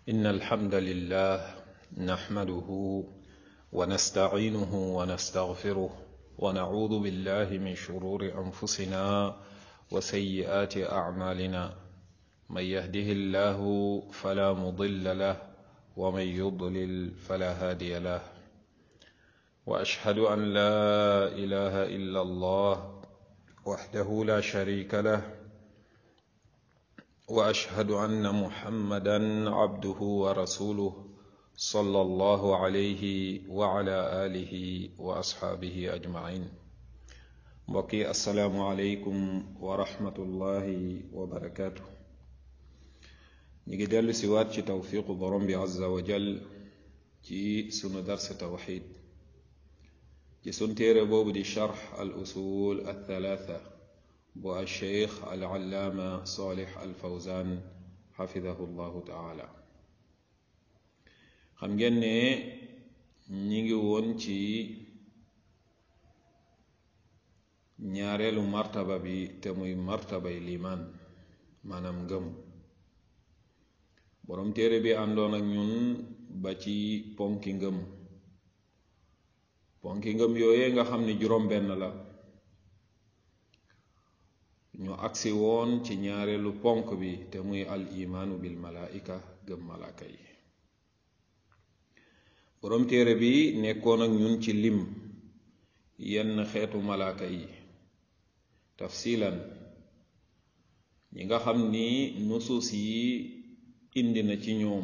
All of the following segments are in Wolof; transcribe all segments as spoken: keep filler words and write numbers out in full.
إن الحمد لله نحمده ونستعينه ونستغفره ونعوذ بالله من شرور أنفسنا وسيئات أعمالنا من يهده الله فلا مضل له ومن يضلل فلا هادي له وأشهد أن لا إله إلا الله وحده لا شريك له وأشهد أن محمدا عبده ورسوله صلى الله عليه وعلى آله وأصحابه أجمعين بقي السلام عليكم ورحمة الله وبركاته نجدل سوات توفيق برم عز وجل في سن درس توحيد في سن تيربو بدي شرح الأصول الثلاثة بو الشيخ العلامة صالح الفوزان حفظه الله تعالى xam ngeen ne ñi ngi woon ci ñaareelu martaba bi te muy martabay limaan maanaam ngëm borom téere bi àndoon ak ñun ba ci ponki ngëm ponki ngëm yooyee nga xam ni juróom benn la ñu agsi woon ci ñaareelu ponk bi te muy al imaanu bil malaika gëm malaaka yi borom téere bi nekkoon ak ñun ci lim yenn xeetu malaaka yi tafsilan ñi nga xam ni nusuus yi indi na ci ñoom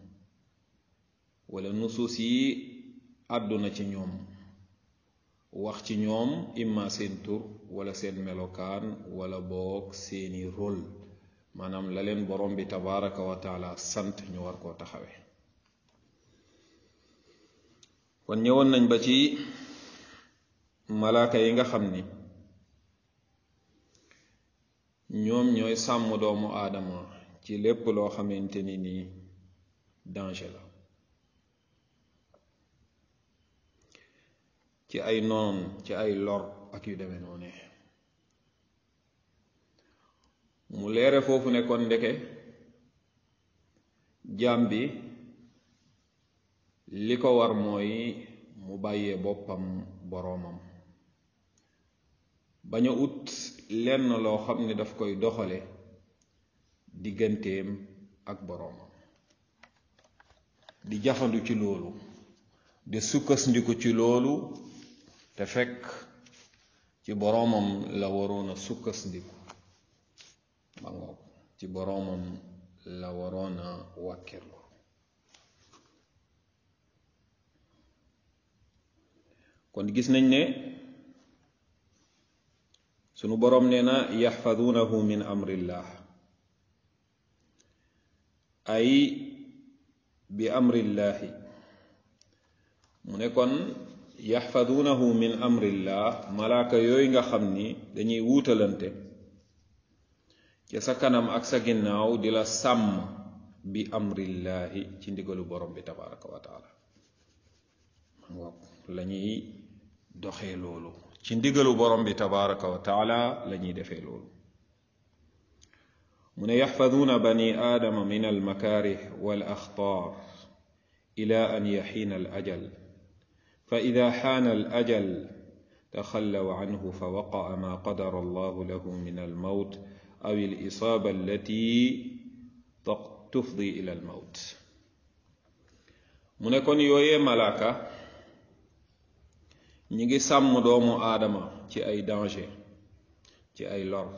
wala nusuus yi àdduna ci ñoom wax ci ñoom imma seen tur wala seen melokaan wala boog seeni rôle maanaam la leen borom bi tabaraka wa taala sant ñu war koo taxawe kon ñëwoon nañ ba ci malaaka yi nga xam ni ñoom ñooy sàmm doomu aadama ci lépp loo xamante ni nii danger la ci ay noon ci ay lor ak yu demee noone mu leere foofu ne kon ndeke jaam bi li ko war mooy mu bàyyee boppam boroomam bañ a ut lenn loo xam ne daf koy doxale digganteem ak boroomam di jafandu ci loolu di sukkandiku ci loolu te fekk ci boroomam la waroon a sukkandiku ba ngoog ci boroomam la waroon a wàkkirlu kon gis nañ ne sunu boroom nee na yaxfadunahu min amrillah ay bi amrillahi mu ne kon yaxfadunahu min amrillah malaaka yooyu nga xam ni dañuy wuutalante ca sa kanam ak sa ginnaaw di la sàmm bi amrillahi ci ndigalu borom bi tabaraka wa taala lañuy doxee loolu ci ndigalu borom bi tabaraka wa taala lañuy defee loolu mu ne yaxfaduuna bani aadama min almakaarih wal axtaar ila an yaxiina al ajal fa ida xaana al ajal taxallaw anhu fa waqaa ma qadara allahu lahu min almawt aw al isaaba allati tufdi ila almawt mu ne kon yooyee malaaka ñi ngi sàmm doomu aadama ci ay danger ci ay lor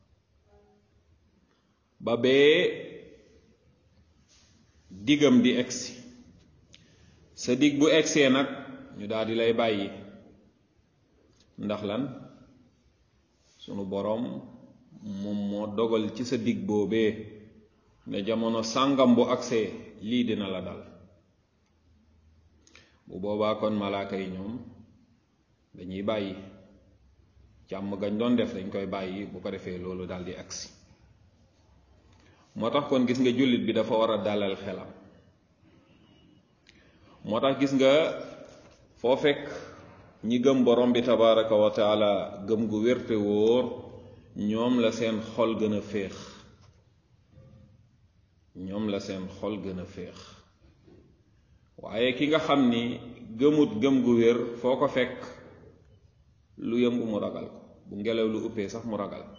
ba bee digam di egsi sa dig bu egsee nag ñu daldi lay bàyyi ndax lan sunu boroom moom moo dogal ci sa dig boobee ne jamono sàngam bu agsee lii dina la dal bu boobaa kon malaaka yi ñoom dañuy bàyyi jàmm gañ doon def dañ koy bàyyi bu ko defee loolu daldi agsi moo tax kon gis nga jullit bi dafa war a dalal xelam moo tax gis nga foo fekk ñi gëm borom bi tabaraka wa taala gëm gu wérte wóor ñoom la seen xol gën a féex ñoom la seen xol gën a féex waaye ki nga xam ni gëmut gëm gu wér foo ko fekk lu yëngu mu ragal ko bu ngelaw lu uppee sax mu ragal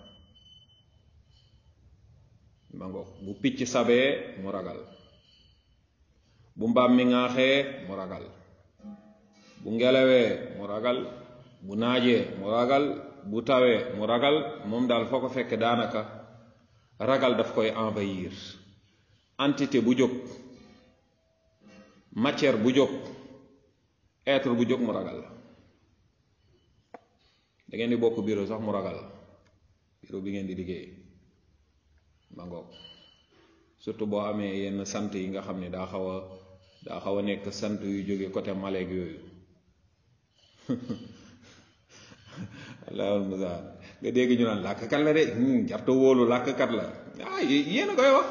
ma ngoog bu picc sabee mu ragal bu mbaam mi ŋaaxee mu ragal bu ngelawee mu ragal bu naajee mu ragal bu tawee mu ragal moom daal foo ko fekk daanaka ragal daf koy envahir entité bu jóg matière bu jóg être bu jóg mu ragal da ngeen di bokk bureau sax mu ragal bureau bi ngeen di liggéey ma ngoog surtout boo amee yenn sant yi nga xam ne daa xaw a daa xaw a nekk sant yu jóge côté Maleek yooyu allahul musaan nga dégg ñu naan làkkat la de jarta wóolu làkkat la ah yéen a koy wax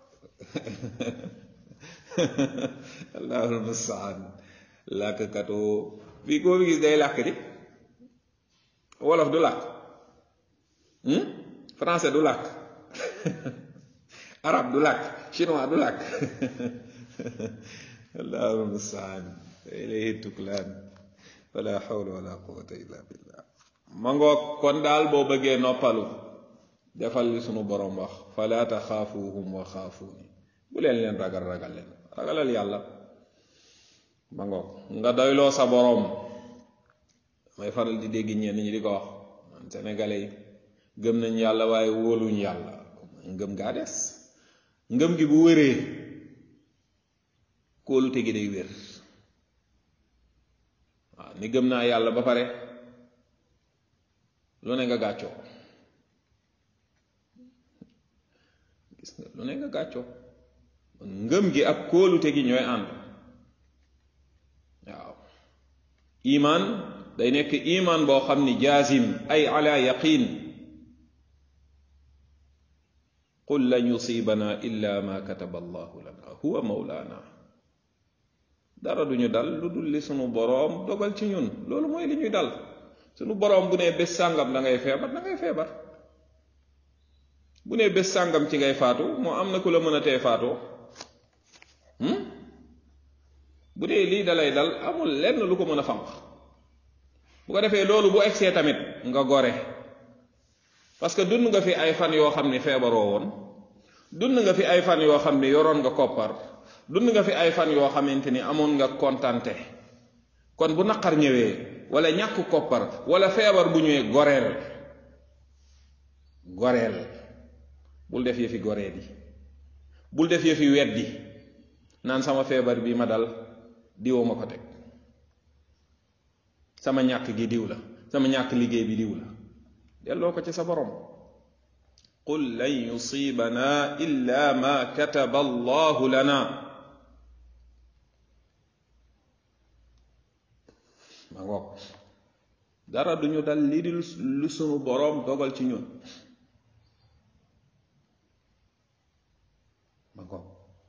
allahul musaan làkkatoo fii koo fi gis day làkk di wolof du làkk français du làkk arab du làkk chinois du làkk allahul mustaan ilayhi tuklaan wala hawla wala quwwata illa billah ma ngoog kon daal boo bëggee noppalu defal li sunu borom wax fala taxaafuhum wa xaafuuni bu leen leen ragal ragal leen ragalal yàlla ma ngoog nga doyloo sa borom may faral di dégg ñenn ñi di ko wax man sénégalais yi gëm nañ yàlla waaye wóoluñ yàlla ngëm gaa des ngëm gi bu wéree kóolute gi day wér waaw ni gëm naa yàlla ba pare lu ne nga gàccoo gis nga lu ne nga gàccoo ngëm gi ak kóolute gi ñooy ànd waaw iman day nekk iman boo xam ni jaazim ay ala yaqin qul lan yusibana illa ma kataba allahu lana huwa mawlana dara duñu dal lu dul li sunu boroom dogal ci ñun loolu mooy li ñuy dal sunu boroom bu nee bés sàngam da ngay feebar da ngay feebar bu nee bés sàngam ci ngay faatu moo am na ku la mën a tee faatoo bu dee lii dalay dal amul lenn lu ko mën a fanq bu ko defee loolu bu egsee tamit nga gore parce que dund nga fi ay fan yoo xam ni feebaroo woon dund nga fi ay fan yoo xam ni yoroon nga koppar dund nga fi ay fan yoo xamante ni amoon nga kontante kon bu naqar ñëwee wala ñàkk koppar wala feebar bu ñëwee goreel goreel bul def yëfi goree di bul def yëfi weddi naan sama feebar bi ma dal diwoo ma ko teg sama ñàkk gi diw la sama ñàkk liggéey bi diw la delloo ko ci sa borom qul lan yusibana illa ma kataba allahu lana ma ngoog dara duñu dal lii di lu sunu boroom dogal ci ñun ma ngoog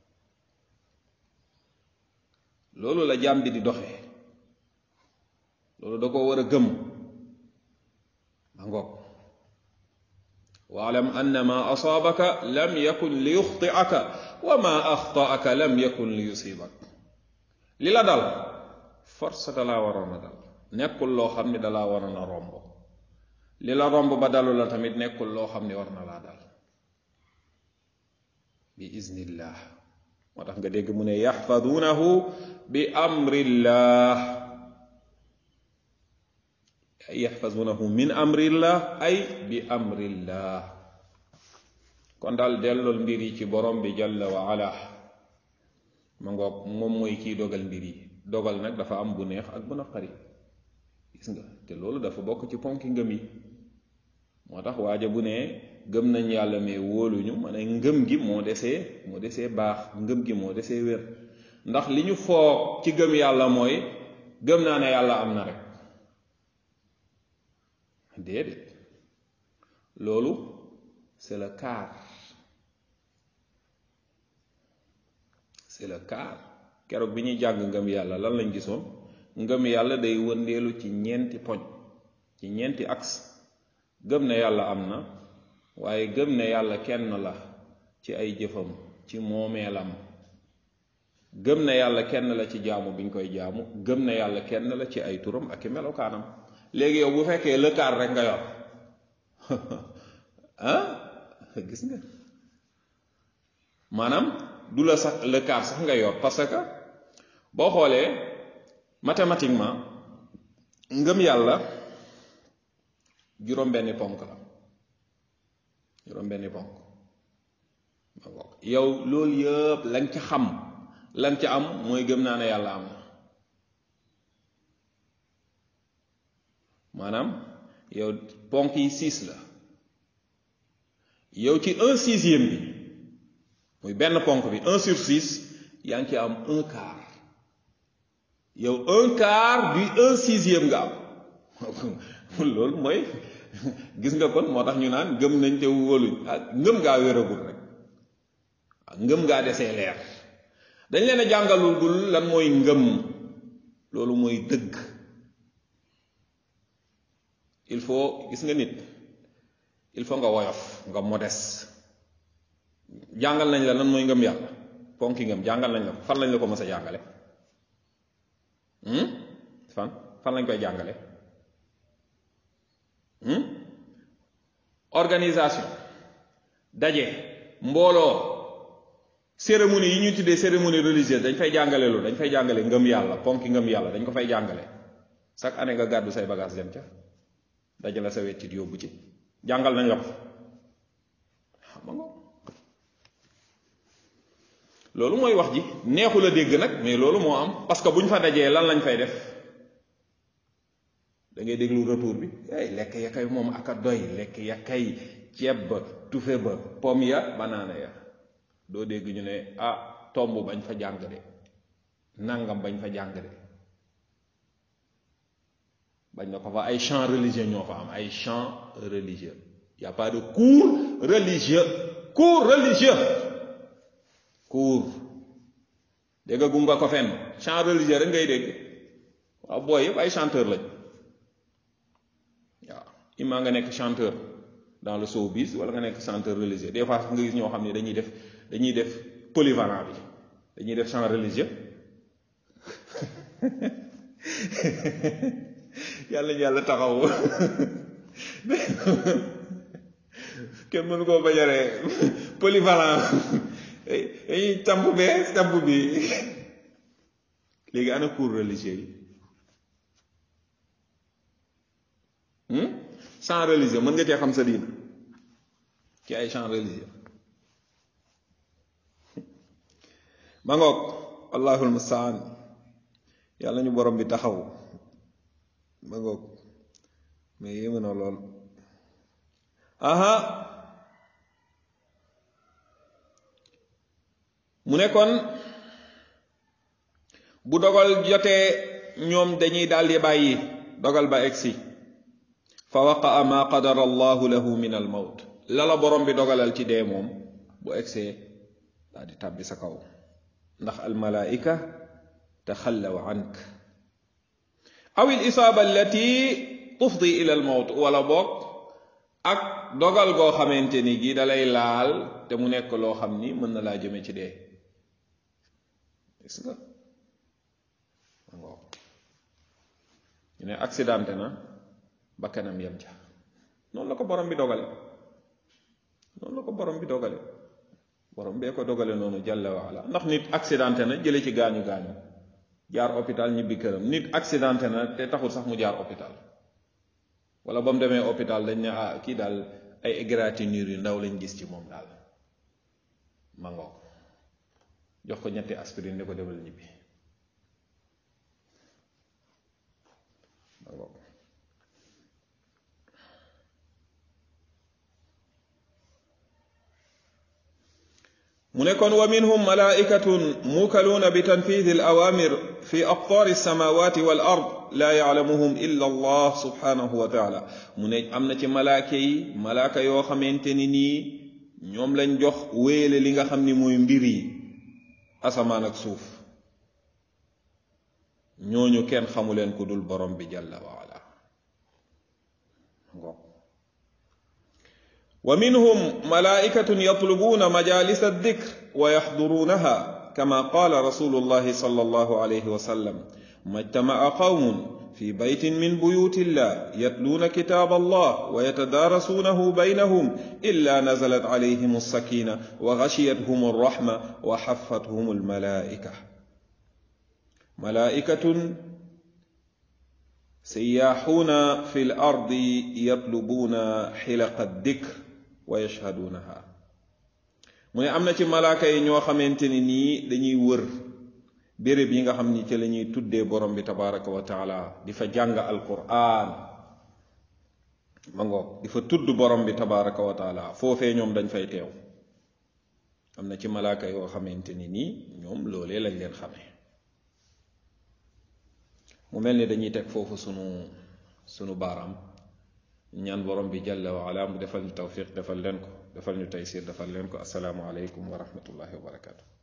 loolu la jaam bi di doxe loolu da ko war a gëm ma ngoog waalam anna ma asaabaka lam yakun li yuxti'aka wa ma axta'aka lam yakun li yusibak li la dal force dalaa waroon a dal nekkul loo xam ni dalaa waroon a romb li la romb ba dalu la tamit nekkul loo xam ni war na laa dal bi iznillah moo tax nga dégg mu ne yaxfaduunahu bi amrillah ay yaxfaduunahu min amrillah ay bi amrillah kon daal dellool mbir yi ci borom bi jalla wa ala ma ngoog moom mooy kii dogal mbir yi dogal nag dafa am bu neex ak bu naqari gis nga te loolu dafa bokk ci ponki ngëm yi moo tax waaja bu ne gëm nañ yàlla mais wóoluñu ma ne ngëm gi moo desee moo desee baax ngëm gi moo desee wér ndax li ñu foog ci gëm yàlla mooy gëm naa ne yàlla am na rek déedéet loolu c'est le quart c'est le quart keroog bi ñuy jàng ngëm yàlla lan lañ gisoon ngëm yàlla day wëndeelu ci ñeenti poñ ci ñeenti axe gëm ne yàlla am na waaye gëm ne yàlla kenn la ci ay jëfam ci moomeelam gëm na yàlla kenn la ci jaamu biñ koy jaamu gëm na yàlla kenn la ci ay turam ak i melokaanam léegi yow bu fekkee lëkkaar rek nga yor ah gis nga maanaam du la sax lëkkaar sax nga yor parce que boo xoolee mathématiquement ngëm yàlla juróom-benni ponk la juróom-benni ponk yow loolu yëpp lañ ca xam lañ ca am mooy gëm naa ne yàlla am na maanaam yow ponk yi six la yow ci un sixième bi muy benn ponk bi un sur six yaa ngi ci am un quart yow un quart du un sixième nga am loolu mooy gis nga kon moo tax ñu naan gëm nañ te wóoluñ ah ngëm ngaa wéragul rek ngëm ngaa desee leer dañ leen a jàngalul gul lan mooy ngëm loolu mooy dëgg il faut gis nga nit il faut nga woyof nga modeste jàngal nañ la lan mooy ngëm yàlla ponki ngëm jàngal nañ la ko fan lañ la ko mës a jàngale fan fan lañ koy jàngale organisation daje mbooloo cérémonie yi ñuy tuddee cérémonie religieuse dañ fay jàngale lu dañ fay jàngale ngëm yàlla ponki ngëm yàlla dañ ko fay jàngale chaque année nga gàddu say bagage dem ca daje la sa weccit yóbbu ci jàngal nañ la ko xam nga loolu mooy wax ji neexul a dégg nag mais loolu moo am parce que bu ñu fa dajee lan lañ fay def da ngay déglu retour bi ay lekk ya kay moom aka doy lekk ya kay ceeb ba tufe ba pom ya banaana ya doo dégg ñu ne ah tomb bañ fa jàng de nangam bañ fa jàng de bañ na ko fa ay chants religieux ñoo fa am ay chants religieux y a pas de cours religieux cours religieux cours dégg gu nga ko fenn chant religieux rek ngay dégg waaw booy yëpp ay chanteur lañ waaw imaa nga nekk chanteur dans le showbiz wala nga nekk chanteur religieux des fois nga gis ñoo xam ne dañuy def dañuy def polyvalent bi dañuy def chant religieux yàlla ñu yàlla taxaw kenn mënu koo bañaree polyvalent dañuy tamp bee tamp bi léegi ana cours religieux yi chant religieux mën nga cee xam sa diina ci ay chant religieux ma ngoog allahul mustaan yàlla ñu borom bi taxaw ma ngoog mais yéeme na lool aha mu ne kon bu dogal jotee ñoom dañuy daldi bàyyi dogal ba egsi fa waqaa ma qadara allahu lahu min al mawt la la borom bi dogalal ci dee moom bu egsee daldi tàbbi sa kaw ndax al malaika taxallaw ank aw al isaaba allati tufdi ila al mawt wala boog ak dogal goo xamante ni gi dalay laal te mu nekk loo xam ni mën na laa jëme ci dee gis nga ñu ne accidenté na ba kanam yem ca noonu la ko borom bi dogale noonu la ko borom bi dogale borom bee ko dogale noonu jalla waala ndax nit accidenté na jële ci gaañu gaañu jaar hôpital ñibbi këram nit accidenté na te taxul sax mu jaar hôpital wala ba mu demee hôpital dañ ne ah kii daal ay égratignures yu ndaw lañ gis ci moom daal ma ngoog jox ko ñetti aspirine ne ko demal ñibbi ma ngoog mu ne kon wa minhum malaikatun mukaluuna bi tanfidi al awamir fi aqtaari alsamawati wal ard la yaclamuhum illa allah subhanahu wa taala mu ne am na ci malaaka yi malaaka yoo xamante ni nii ñoom lañ jox wéele li nga xam ni mooy mbir yi asamaan ak suuf ñooñu kenn xamuleen ku dul borom bi jalla wa ala wa minhum malaikatun yatlubuna majalis ad-dhikr wa yaxdurunaha kama qala rasulullahi sallallahu alayhi wa sallam majtama'a qawmun في بيت من بيوت الله يتلون كتاب الله ويتدارسونه بينهم إلا نزلت عليهم السكينة وغشيتهم الرحمة وحفتهم الملائكة ملائكة سياحون في الأرض يطلبون حلق الذكر ويشهدونها من أمنا ملائكة ñoo xamanteni ni dañuy wër béréb yi nga xam ni ci la ñuy tuddee borom bi tabaraka wa taala di fa jàng alquran ma ngoog di fa tudd borom bi tabaraka wa taala foofee ñoom dañ fay teew am na ci malaaka yoo xamante ni nii ñoom loolee lañ leen xamee mu mel ni dañuy teg foofu sunu sunu baaraam ñaan borom bi jalla wa ala mu defal ñu tawfiq defal leen ko defal ñu taysir defal leen ko asalaamu aleykum wa rahmatullahi wa barakatu